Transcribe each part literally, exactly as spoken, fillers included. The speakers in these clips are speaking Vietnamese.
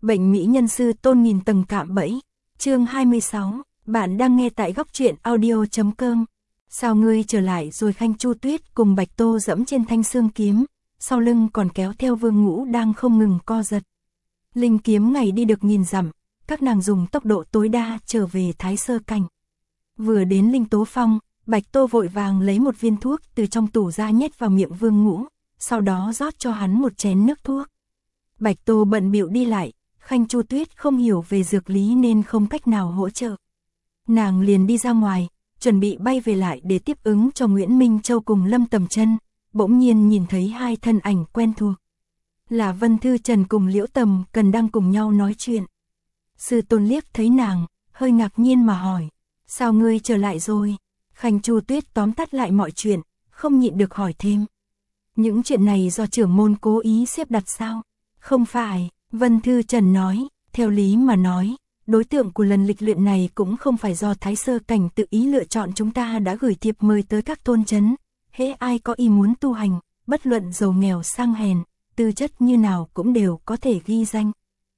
Bệnh mỹ nhân sư tôn nghìn tầng cạm bẫy. Chương hai mươi sáu, bạn đang nghe tại góc truyện audio chấm com. Sao ngươi trở lại rồi? Khanh Chu Tuyết cùng Bạch Tô dẫm trên thanh xương kiếm, sau lưng còn kéo theo Vương Ngũ đang không ngừng co giật. Linh kiếm ngày đi được nghìn dặm, các nàng dùng tốc độ tối đa trở về Thái Sơ Cảnh. Vừa đến Linh Tố Phong, Bạch Tô vội vàng lấy một viên thuốc từ trong tủ ra nhét vào miệng Vương Ngũ, sau đó rót cho hắn một chén nước thuốc. Bạch Tô bận bịu đi lại, Khanh Chu Tuyết không hiểu về dược lý nên không cách nào hỗ trợ. Nàng liền đi ra ngoài, chuẩn bị bay về lại để tiếp ứng cho Nguyễn Minh Châu cùng Lâm Tầm Chân, bỗng nhiên nhìn thấy hai thân ảnh quen thuộc. Là Vân Thư Trần cùng Liễu Tầm Cần đang cùng nhau nói chuyện. Sư tôn liếc thấy nàng, hơi ngạc nhiên mà hỏi, sao ngươi trở lại rồi? Khanh Chu Tuyết tóm tắt lại mọi chuyện, không nhịn được hỏi thêm. Những chuyện này do trưởng môn cố ý xếp đặt sao? Không phải, Vân Thư Trần nói, theo lý mà nói, đối tượng của lần lịch luyện này cũng không phải do Thái Sơ Cảnh tự ý lựa chọn, chúng ta đã gửi thiệp mời tới các thôn trấn, hễ ai có ý muốn tu hành, bất luận giàu nghèo sang hèn, tư chất như nào cũng đều có thể ghi danh.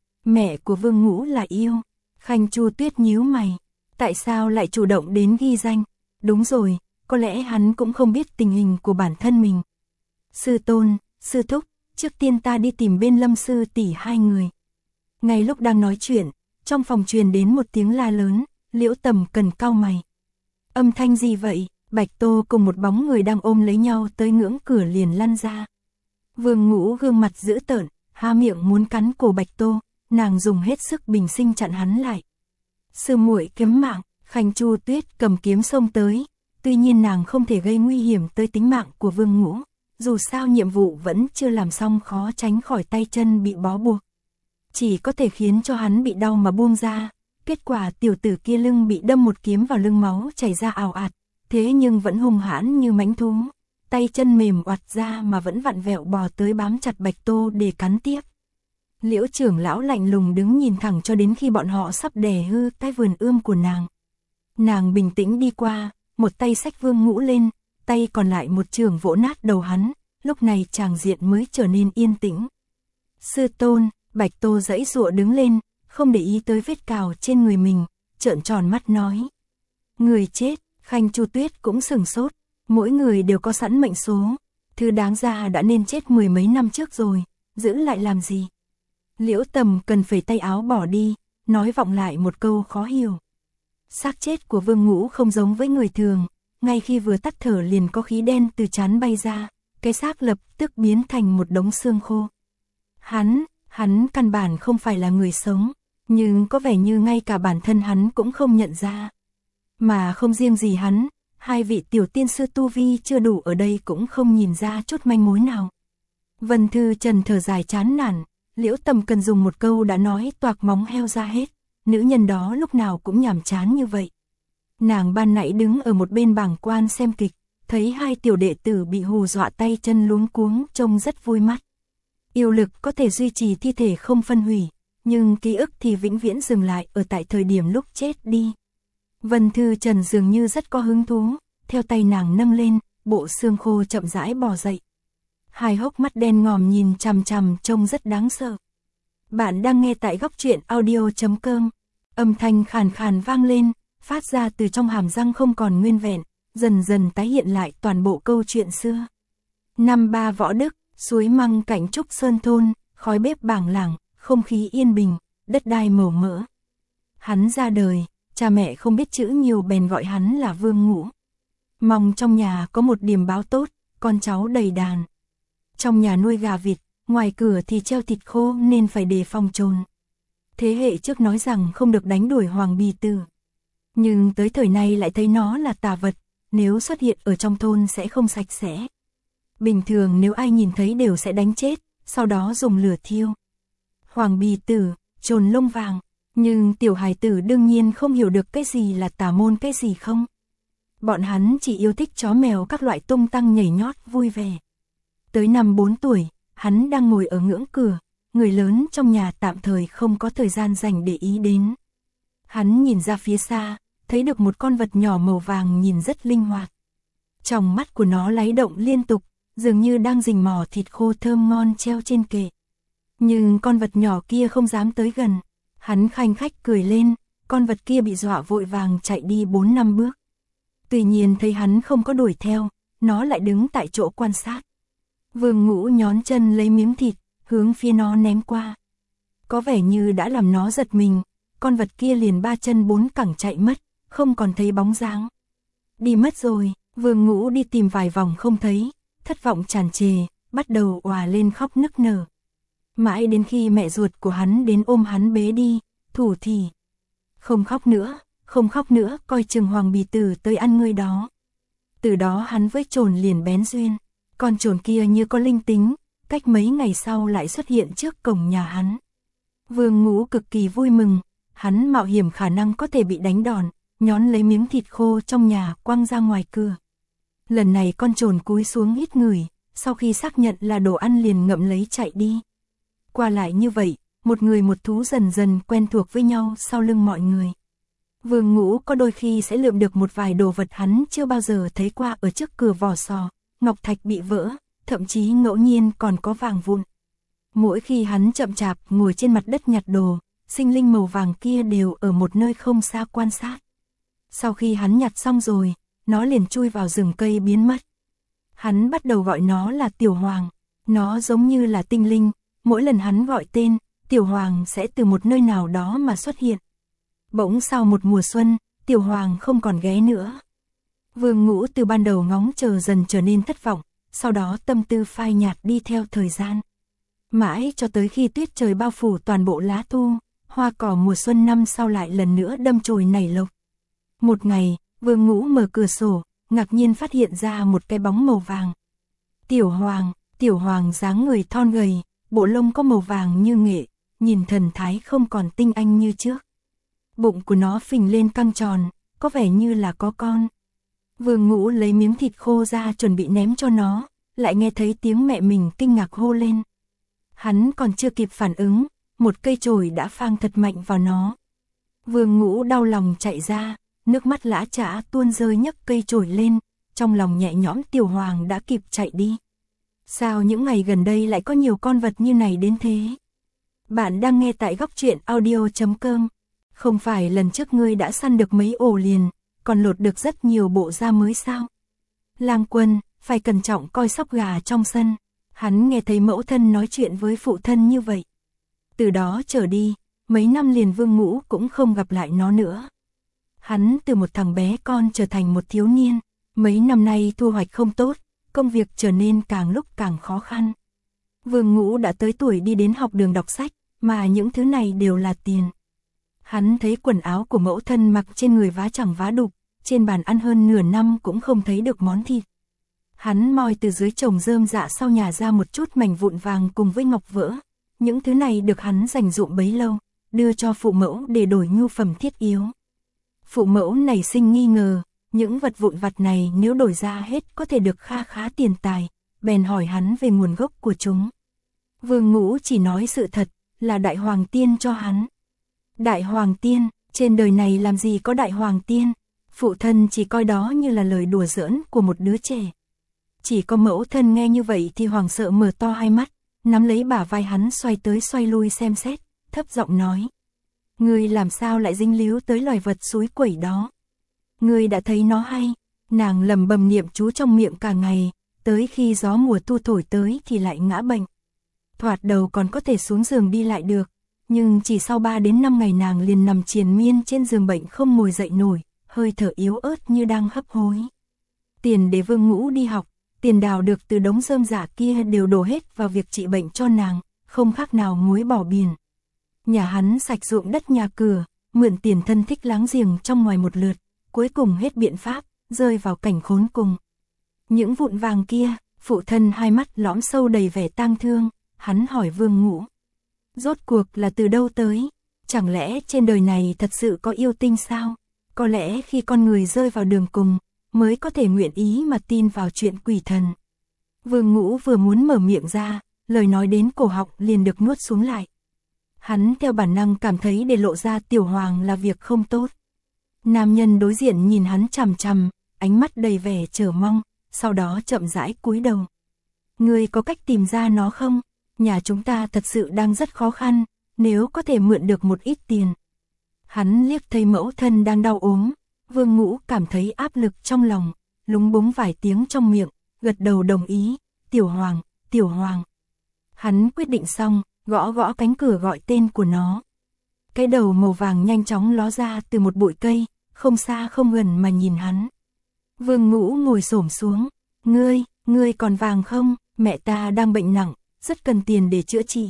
Mẹ của Vương Ngũ là yêu. Khanh Chu Tuyết nhíu mày, tại sao lại chủ động đến ghi danh? Đúng rồi, có lẽ hắn cũng không biết tình hình của bản thân mình. Sư tôn, sư thúc, trước tiên ta đi tìm bên Lâm sư tỷ hai người. Ngay lúc đang nói chuyện, trong phòng truyền đến một tiếng la lớn, Liễu Tầm Cần cau mày. Âm thanh gì vậy? Bạch Tô cùng một bóng người đang ôm lấy nhau tới ngưỡng cửa liền lăn ra. Vương Ngũ gương mặt dữ tợn, há miệng muốn cắn cổ Bạch Tô, nàng dùng hết sức bình sinh chặn hắn lại. Sư muội kiếm mạng. Khanh Chu Tuyết cầm kiếm xông tới, tuy nhiên nàng không thể gây nguy hiểm tới tính mạng của Vương Ngũ, dù sao nhiệm vụ vẫn chưa làm xong, khó tránh khỏi tay chân bị bó buộc. Chỉ có thể khiến cho hắn bị đau mà buông ra, kết quả tiểu tử kia lưng bị đâm một kiếm vào lưng, máu chảy ra ào ạt, thế nhưng vẫn hung hãn như mãnh thú, tay chân mềm oặt ra mà vẫn vặn vẹo bò tới bám chặt Bạch Tô để cắn tiếp. Liễu trưởng lão lạnh lùng đứng nhìn thẳng cho đến khi bọn họ sắp đè hư cái vườn ươm của nàng. Nàng bình tĩnh đi qua, một tay xách Vương Ngũ lên, tay còn lại một chưởng vỗ nát đầu hắn, lúc này tràng diện mới trở nên yên tĩnh. Sư tôn, Bạch Tô giãy giụa đứng lên, không để ý tới vết cào trên người mình, trợn tròn mắt nói. Người chết. Khanh Chu Tuyết cũng sừng sốt, mỗi người đều có sẵn mệnh số, thứ đáng ra đã nên chết mười mấy năm trước rồi, giữ lại làm gì? Liễu Tầm Cần phẩy tay áo bỏ đi, nói vọng lại một câu khó hiểu. Xác chết của Vương Ngũ không giống với người thường, ngay khi vừa tắt thở liền có khí đen từ trán bay ra, cái xác lập tức biến thành một đống xương khô. Hắn, hắn căn bản không phải là người sống, nhưng có vẻ như ngay cả bản thân hắn cũng không nhận ra. Mà không riêng gì hắn, hai vị tiểu tiên sư tu vi chưa đủ ở đây cũng không nhìn ra chút manh mối nào. Vân Thư Trần thở dài chán nản, Liễu Tầm Cần dùng một câu đã nói toạc móng heo ra hết. Nữ nhân đó lúc nào cũng nhàm chán như vậy. Nàng ban nãy đứng ở một bên bảng quan xem kịch, thấy hai tiểu đệ tử bị hù dọa tay chân luống cuống trông rất vui mắt. Yêu lực có thể duy trì thi thể không phân hủy, nhưng ký ức thì vĩnh viễn dừng lại ở tại thời điểm lúc chết đi. Vân Thư Trần dường như rất có hứng thú, theo tay nàng nâng lên, bộ xương khô chậm rãi bò dậy. Hai hốc mắt đen ngòm nhìn chằm chằm trông rất đáng sợ. Bạn đang nghe tại góc truyện audio chấm com. Âm thanh khàn khàn vang lên, phát ra từ trong hàm răng không còn nguyên vẹn, dần dần tái hiện lại toàn bộ câu chuyện xưa. Năm ba Võ Đức, suối măng cạnh Trúc Sơn thôn, khói bếp bảng lảng, không khí yên bình, đất đai màu mỡ. Hắn ra đời, cha mẹ không biết chữ nhiều bèn gọi hắn là Vương Ngũ. Mong trong nhà có một điềm báo tốt, con cháu đầy đàn. Trong nhà nuôi gà vịt, ngoài cửa thì treo thịt khô nên phải đề phòng trồn. Thế hệ trước nói rằng không được đánh đuổi Hoàng Bì Tử. Nhưng tới thời này lại thấy nó là tà vật, nếu xuất hiện ở trong thôn sẽ không sạch sẽ. Bình thường nếu ai nhìn thấy đều sẽ đánh chết, sau đó dùng lửa thiêu. Hoàng Bì Tử, trồn lông vàng, nhưng tiểu hài tử đương nhiên không hiểu được cái gì là tà môn cái gì không. Bọn hắn chỉ yêu thích chó mèo các loại tung tăng nhảy nhót vui vẻ. Tới năm bốn tuổi, hắn đang ngồi ở ngưỡng cửa, người lớn trong nhà tạm thời không có thời gian dành để ý đến. Hắn nhìn ra phía xa, thấy được một con vật nhỏ màu vàng nhìn rất linh hoạt. Trong mắt của nó láy động liên tục, dường như đang rình mò thịt khô thơm ngon treo trên kệ. Nhưng con vật nhỏ kia không dám tới gần. Hắn khanh khách cười lên, con vật kia bị dọa vội vàng chạy đi bốn năm bước. Tuy nhiên thấy hắn không có đuổi theo, nó lại đứng tại chỗ quan sát. Vương Ngũ nhón chân lấy miếng thịt, hướng phía nó ném qua. Có vẻ như đã làm nó giật mình, con vật kia liền ba chân bốn cẳng chạy mất, không còn thấy bóng dáng. Đi mất rồi, Vương Ngũ đi tìm vài vòng không thấy, thất vọng tràn trề, bắt đầu òa lên khóc nức nở. Mãi đến khi mẹ ruột của hắn đến ôm hắn bế đi, thủ thì. Không khóc nữa, không khóc nữa, coi chừng Hoàng Bì Tử tới ăn ngươi đó. Từ đó hắn với trồn liền bén duyên, con trồn kia như có linh tính, cách mấy ngày sau lại xuất hiện trước cổng nhà hắn. Vương Ngũ cực kỳ vui mừng, hắn mạo hiểm khả năng có thể bị đánh đòn, nhón lấy miếng thịt khô trong nhà quăng ra ngoài cửa. Lần này con trồn cúi xuống hít ngửi, sau khi xác nhận là đồ ăn liền ngậm lấy chạy đi. Qua lại như vậy, một người một thú dần dần quen thuộc với nhau sau lưng mọi người. Vương Ngũ có đôi khi sẽ lượm được một vài đồ vật hắn chưa bao giờ thấy qua ở trước cửa vỏ sò, ngọc thạch bị vỡ, thậm chí ngẫu nhiên còn có vàng vụn. Mỗi khi hắn chậm chạp ngồi trên mặt đất nhặt đồ, sinh linh màu vàng kia đều ở một nơi không xa quan sát. Sau khi hắn nhặt xong rồi, nó liền chui vào rừng cây biến mất. Hắn bắt đầu gọi nó là Tiểu Hoàng, nó giống như là tinh linh, mỗi lần hắn gọi tên, Tiểu Hoàng sẽ từ một nơi nào đó mà xuất hiện. Bỗng sau một mùa xuân, Tiểu Hoàng không còn ghé nữa. Vương Ngũ từ ban đầu ngóng chờ dần trở nên thất vọng, sau đó tâm tư phai nhạt đi theo thời gian. Mãi cho tới khi tuyết trời bao phủ toàn bộ lá thu, hoa cỏ mùa xuân năm sau lại lần nữa đâm chồi nảy lộc. Một ngày, Vương Ngũ mở cửa sổ, ngạc nhiên phát hiện ra một cái bóng màu vàng. Tiểu Hoàng, Tiểu Hoàng dáng người thon gầy, bộ lông có màu vàng như nghệ, nhìn thần thái không còn tinh anh như trước. Bụng của nó phình lên căng tròn, có vẻ như là có con. Vương Ngũ lấy miếng thịt khô ra chuẩn bị ném cho nó, lại nghe thấy tiếng mẹ mình kinh ngạc hô lên. Hắn còn chưa kịp phản ứng, một cây chổi đã phang thật mạnh vào nó. Vương Ngũ đau lòng chạy ra, nước mắt lã chã tuôn rơi nhấc cây chổi lên, trong lòng nhẹ nhõm Tiểu Hoàng đã kịp chạy đi. Sao những ngày gần đây lại có nhiều con vật như này đến thế? Bạn đang nghe tại góc truyện audio chấm com. Không phải lần trước ngươi đã săn được mấy ổ liền, còn lột được rất nhiều bộ da mới sao? Lang Quân, phải cẩn trọng coi sóc gà trong sân. Hắn nghe thấy mẫu thân nói chuyện với phụ thân như vậy. Từ đó trở đi, mấy năm liền Vương Ngũ cũng không gặp lại nó nữa. Hắn từ một thằng bé con trở thành một thiếu niên, mấy năm nay thu hoạch không tốt, công việc trở nên càng lúc càng khó khăn. Vương Ngũ đã tới tuổi đi đến học đường đọc sách, mà những thứ này đều là tiền. Hắn thấy quần áo của mẫu thân mặc trên người vá chẳng vá đục, trên bàn ăn hơn nửa năm cũng không thấy được món thịt. Hắn moi từ dưới chồng rơm rạ sau nhà ra một chút mảnh vụn vàng cùng với ngọc vỡ. Những thứ này được hắn dành dụm bấy lâu, đưa cho phụ mẫu để đổi nhu phẩm thiết yếu. Phụ mẫu nảy sinh nghi ngờ, những vật vụn vặt này nếu đổi ra hết có thể được kha khá tiền tài, bèn hỏi hắn về nguồn gốc của chúng. Vương Ngũ chỉ nói sự thật, là Đại Hoàng Tiên cho hắn. Đại Hoàng Tiên, trên đời này làm gì có Đại Hoàng Tiên, phụ thân chỉ coi đó như là lời đùa giỡn của một đứa trẻ. Chỉ có mẫu thân nghe như vậy thì hoảng sợ mở to hai mắt, nắm lấy bả vai hắn xoay tới xoay lui xem xét, thấp giọng nói. Ngươi làm sao lại dính líu tới loài vật suối quẩy đó? Ngươi đã thấy nó hay? Nàng lầm bầm niệm chú trong miệng cả ngày, tới khi gió mùa thu thổi tới thì lại ngã bệnh. Thoạt đầu còn có thể xuống giường đi lại được, nhưng chỉ sau ba đến năm ngày nàng liền nằm triền miên trên giường bệnh không ngồi dậy nổi, hơi thở yếu ớt như đang hấp hối. Tiền để Vương Ngũ đi học, tiền đào được từ đống rơm rạ kia đều đổ hết vào việc trị bệnh cho nàng, không khác nào muối bỏ biển. Nhà hắn sạch ruộng đất nhà cửa, mượn tiền thân thích láng giềng trong ngoài một lượt, cuối cùng hết biện pháp, rơi vào cảnh khốn cùng. Những vụn vàng kia, phụ thân hai mắt lõm sâu đầy vẻ tang thương, hắn hỏi Vương Ngũ. Rốt cuộc là từ đâu tới? Chẳng lẽ trên đời này thật sự có yêu tinh sao? Có lẽ khi con người rơi vào đường cùng, mới có thể nguyện ý mà tin vào chuyện quỷ thần. Vương Ngũ vừa muốn mở miệng ra, lời nói đến cổ họng liền được nuốt xuống lại. Hắn theo bản năng cảm thấy để lộ ra Tiểu Hoàng là việc không tốt. Nam nhân đối diện nhìn hắn chằm chằm, ánh mắt đầy vẻ chờ mong, sau đó chậm rãi cúi đầu. Ngươi có cách tìm ra nó không? nhà chúng ta thật sự đang rất khó khăn, nếu có thể mượn được một ít tiền. Hắn liếc thấy mẫu thân đang đau ốm, Vương Ngũ cảm thấy áp lực trong lòng, lúng búng vài tiếng trong miệng, gật đầu đồng ý, Tiểu Hoàng, Tiểu Hoàng. Hắn quyết định xong, gõ gõ cánh cửa gọi tên của nó. Cái đầu màu vàng nhanh chóng ló ra từ một bụi cây, không xa không gần mà nhìn hắn. Vương Ngũ ngồi xổm xuống, ngươi, ngươi còn vàng không, mẹ ta đang bệnh nặng, rất cần tiền để chữa trị.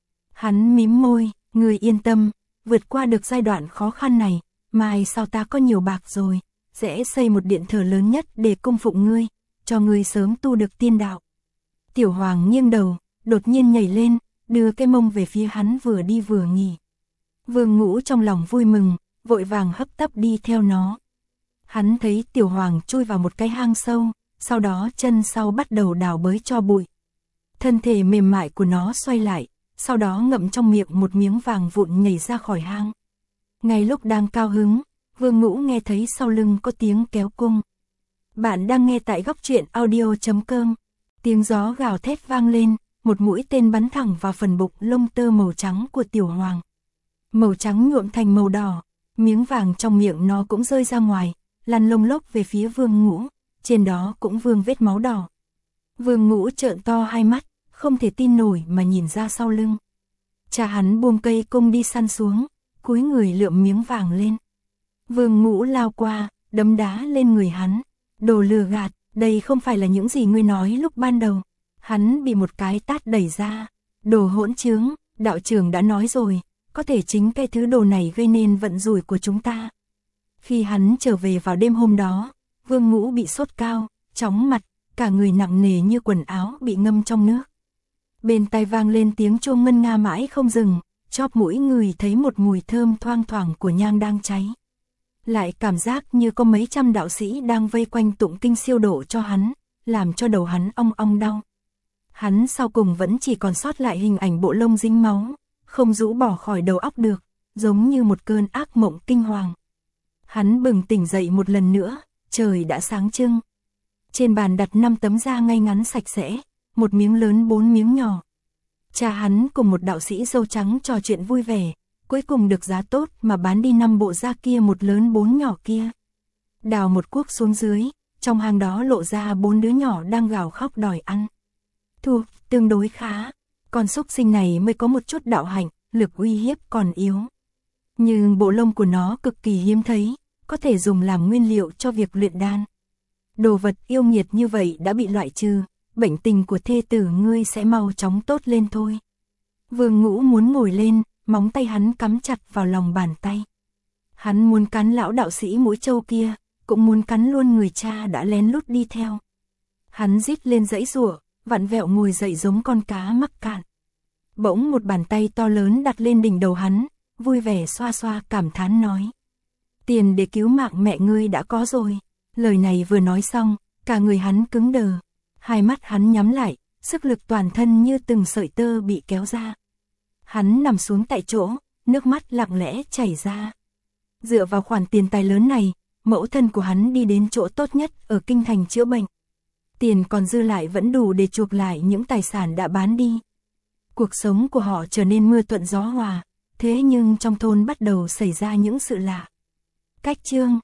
Hắn mím môi, ngươi yên tâm, vượt qua được giai đoạn khó khăn này, mai sau ta có nhiều bạc rồi, sẽ xây một điện thờ lớn nhất để cung phụng ngươi, cho ngươi sớm tu được tiên đạo. Tiểu Hoàng nghiêng đầu, đột nhiên nhảy lên, đưa cái mông về phía hắn vừa đi vừa nghỉ. Vương Ngũ trong lòng vui mừng, vội vàng hấp tấp đi theo nó. Hắn thấy Tiểu Hoàng chui vào một cái hang sâu, sau đó chân sau bắt đầu đào bới cho bụi. Thân thể mềm mại của nó xoay lại, sau đó ngậm trong miệng một miếng vàng vụn nhảy ra khỏi hang. Ngay lúc đang cao hứng, Vương Ngũ nghe thấy sau lưng có tiếng kéo cung. Bạn đang nghe tại góc truyện audio chấm com. Tiếng gió gào thét vang lên, một mũi tên bắn thẳng vào phần bụng lông tơ màu trắng của Tiểu Hoàng. Màu trắng nhuộm thành màu đỏ, miếng vàng trong miệng nó cũng rơi ra ngoài, lăn lông lốc về phía Vương Ngũ, trên đó cũng vương vết máu đỏ. Vương Ngũ trợn to hai mắt, không thể tin nổi mà nhìn ra sau lưng. Cha hắn buông cây cung đi săn xuống, cúi người lượm miếng vàng lên. Vương Ngũ lao qua, đấm đá lên người hắn. Đồ lừa gạt, đây không phải là những gì ngươi nói lúc ban đầu. Hắn bị một cái tát đẩy ra. Đồ hỗn trướng, đạo trưởng đã nói rồi, có thể chính cái thứ đồ này gây nên vận rủi của chúng ta. Khi hắn trở về vào đêm hôm đó, Vương Ngũ bị sốt cao, chóng mặt, cả người nặng nề như quần áo bị ngâm trong nước. Bên tai vang lên tiếng chuông ngân nga mãi không dừng, chóp mũi người thấy một mùi thơm thoang thoảng của nhang đang cháy. Lại cảm giác như có mấy trăm đạo sĩ đang vây quanh tụng kinh siêu độ cho hắn, làm cho đầu hắn ong ong đau. Hắn sau cùng vẫn chỉ còn sót lại hình ảnh bộ lông dính máu, không rũ bỏ khỏi đầu óc được, giống như một cơn ác mộng kinh hoàng. Hắn bừng tỉnh dậy một lần nữa, trời đã sáng trưng. Trên bàn đặt năm tấm da ngay ngắn sạch sẽ, một miếng lớn bốn miếng nhỏ. Cha hắn cùng một đạo sĩ râu trắng trò chuyện vui vẻ, cuối cùng được giá tốt mà bán đi năm bộ da kia một lớn bốn nhỏ kia. Đào một cuốc xuống dưới, trong hang đó lộ ra bốn đứa nhỏ đang gào khóc đòi ăn. Thu, tương đối khá, con súc sinh này mới có một chút đạo hạnh, lực uy hiếp còn yếu. Nhưng bộ lông của nó cực kỳ hiếm thấy, có thể dùng làm nguyên liệu cho việc luyện đan. Đồ vật yêu nghiệt như vậy đã bị loại trừ, bệnh tình của thê tử ngươi sẽ mau chóng tốt lên thôi. Vương Ngũ muốn ngồi lên, móng tay hắn cắm chặt vào lòng bàn tay. Hắn muốn cắn lão đạo sĩ mũi trâu kia, cũng muốn cắn luôn người cha đã lén lút đi theo. Hắn rít lên giãy giụa, vặn vẹo ngồi dậy giống con cá mắc cạn. Bỗng một bàn tay to lớn đặt lên đỉnh đầu hắn, vui vẻ xoa xoa cảm thán nói. Tiền để cứu mạng mẹ ngươi đã có rồi. Lời này vừa nói xong, cả người hắn cứng đờ. Hai mắt hắn nhắm lại, sức lực toàn thân như từng sợi tơ bị kéo ra. Hắn nằm xuống tại chỗ, nước mắt lặng lẽ chảy ra. Dựa vào khoản tiền tài lớn này, mẫu thân của hắn đi đến chỗ tốt nhất ở kinh thành chữa bệnh. Tiền còn dư lại vẫn đủ để chuộc lại những tài sản đã bán đi. Cuộc sống của họ trở nên mưa thuận gió hòa, thế nhưng trong thôn bắt đầu xảy ra những sự lạ. Cách chương